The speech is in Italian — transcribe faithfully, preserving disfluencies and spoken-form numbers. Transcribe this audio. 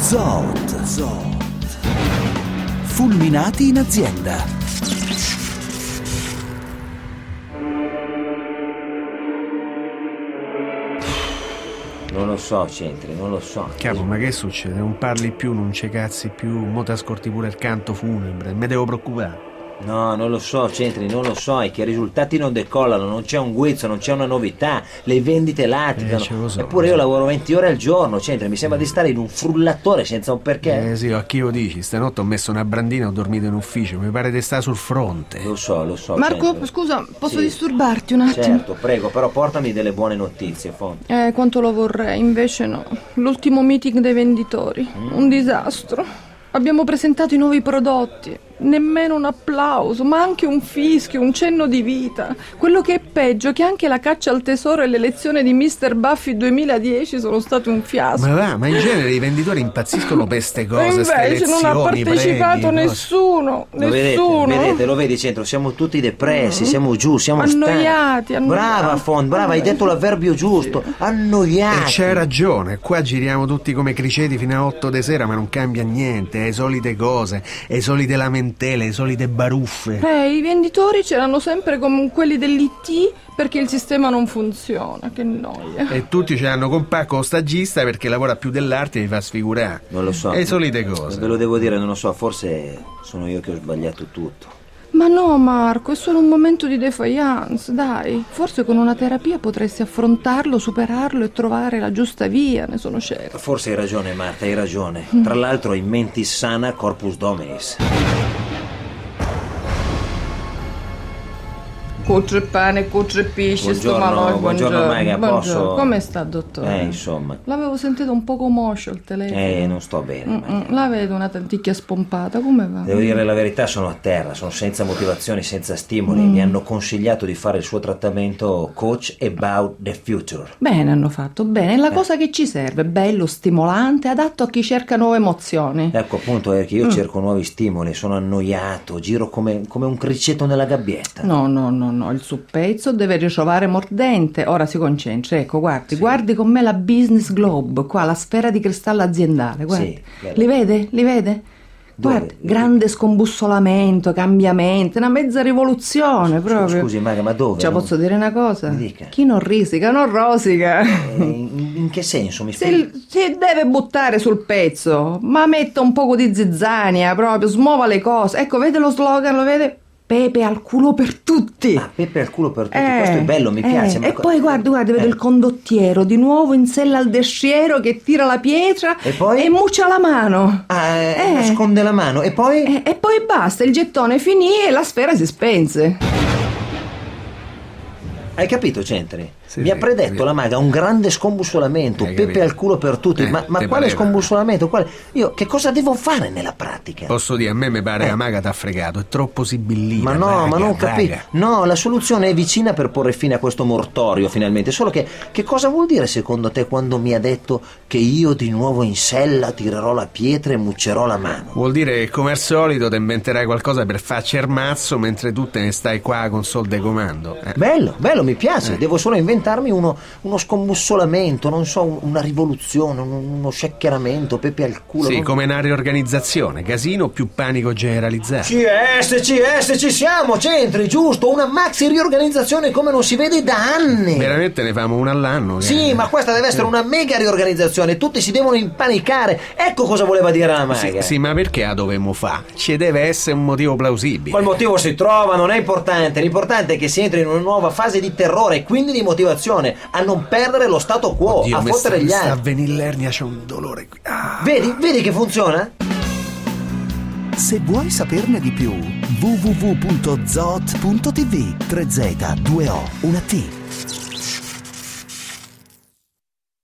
Zoot. Zoot. Fulminati in azienda. Non lo so, Centri, non lo so. Capo, ma che succede? Non parli più, non ci cazzi più, mo t'ascolti pure il canto funebre, me devo preoccupare. No, non lo so, Centri, non lo so, è che i risultati non decollano, non c'è un guizzo, non c'è una novità, le vendite latitano. Eh, lo so, Eppure lo io so. lavoro venti ore al giorno, Centri, mi sembra di stare in un frullatore senza un perché. Eh sì, a chi lo dici? Stanotte ho messo una brandina e ho dormito in ufficio, mi pare di stare sul fronte. Lo so, lo so. Marco, Centri. scusa, posso Sì. disturbarti un attimo? Certo, prego, però portami delle buone notizie, Fonte. Eh, quanto lo vorrei, invece no. L'ultimo meeting dei venditori, un disastro. Abbiamo presentato i nuovi prodotti, nemmeno un applauso, ma anche un fischio, un cenno di vita. Quello che è peggio è che anche la caccia al tesoro e l'elezione di mister Buffy duemiladieci sono state un fiasco. Ma va, ma in genere i venditori impazziscono per ste cose, ste Invece non ha elezioni, partecipato premi, nessuno, Lo nessuno. vedete, vedete, lo vedi, Centro, siamo tutti depressi, siamo giù, siamo Annoiati, stanchi. annoiati. Brava, Fon, brava, hai detto l'avverbio giusto, annoiati. E c'hai ragione, qua giriamo tutti come criceti fino a otto di sera, ma non cambia niente, le solite cose, le solite lamentele, le solite baruffe. Eh, i venditori c'erano sempre come quelli dell'I T perché il sistema non funziona, che noia. E tutti ce l'hanno con Pacco stagista perché lavora più dell'arte e mi fa sfigurare. Non lo so. Le solite cose. Ve lo devo dire, non lo so, forse sono io che ho sbagliato tutto. Ma no, Marco, è solo un momento di defiance, dai. Forse con una terapia potresti affrontarlo, superarlo e trovare la giusta via, ne sono certa. Forse hai ragione, Marta, hai ragione. Tra l'altro, in mentis sana corpus dominis. Cuccio e pane, cuccio e pisci, sto Buongiorno, malò, buongiorno, Maga, buongiorno. posso- Come sta, dottore? Eh, insomma. L'avevo sentito un poco moscio il telefono. Eh, non sto bene, Mm-mm, Maga. la vedo una tanticchia spompata, come va? Devo dire la verità, sono a terra, sono senza motivazioni, senza stimoli. Mi hanno consigliato di fare il suo trattamento Coach About the Future. Bene hanno fatto, bene, è la cosa che ci serve, bello, stimolante, adatto a chi cerca nuove emozioni. Ecco, appunto, è che io cerco nuovi stimoli, sono annoiato, giro come, come un criceto nella gabbietta. No, no, no, no, il suppezzo deve ritrovare mordente. Ora si concentri, ecco, guardi, guardi con me la Business Globe, qua, la sfera di cristallo aziendale, guardi. Sì, bello. Li vede? Li vede? Dove? Guardi, grande scombussolamento, cambiamento, una mezza rivoluzione proprio. Scusi, Maga, ma dove? Cioè, Non- posso dire una cosa? Mi dica. Chi non risica, non rosica. Eh, in, in che senso mi spieghi? Si, si deve buttare sul pezzo, ma metta un poco di zizzania proprio, smuova le cose. Ecco, vede lo slogan, lo vede? Pepe al culo per tutti. Ah, pepe al culo per tutti, Eh, questo è bello, mi eh, piace. ma E co- poi guardi, guardi, vedo Eh. il condottiero di nuovo in sella al desciero che tira la pietra E poi? e muccia la mano. Ah, eh, Eh. nasconde la mano e poi? Eh, e poi basta, il gettone finì e la sfera si spense. Hai capito, Centri? Sì, Mi ha sì, predetto sì. la Maga un grande scombussolamento, Hai pepe capito. al culo per tutti. Eh, ma ma te quale pareva? scombussolamento? Quale? Io che cosa devo fare nella pratica? Posso dire, a me mi pare che la Maga t'ha fregato, è troppo sibillina. Ma no, raga, ma non capisco. raga. No, la soluzione è vicina per porre fine a questo mortorio finalmente. Solo che, che cosa vuol dire secondo te quando mi ha detto che io di nuovo in sella tirerò la pietra e muccerò la mano? Vuol dire che come al solito ti inventerai qualcosa per farci il mazzo mentre tu te ne stai qua con sol de comando. Eh. Bello, bello, mi piace. Devo solo inventarmi uno, uno scombussolamento, non so, un- una rivoluzione, un- uno sciaccheramento, pepe al culo. Sì, non- come una riorganizzazione, casino più panico generalizzato. C S, C S, ci siamo, Centri, giusto, una maxi riorganizzazione come non si vede da anni. Veramente ne famo una all'anno? che- Sì, ma questa deve essere una mega riorganizzazione, tutti si devono impanicare. Ecco cosa voleva dire la Sì, Maga. sì, ma perché la dovemo fa? Ci deve essere un motivo plausibile. Quel motivo si trova, non è importante. L'importante è che si entri in una nuova fase di terrore e quindi di motivazione, a non perdere lo stato quo, Oddio, a mi fottere sta, gli mi sta a altri. venire l'ernia, c'è un dolore qui. Ah. Vedi, vedi che funziona? Se vuoi saperne di più, w w w punto zoot punto t v. tre Z, due O, una T.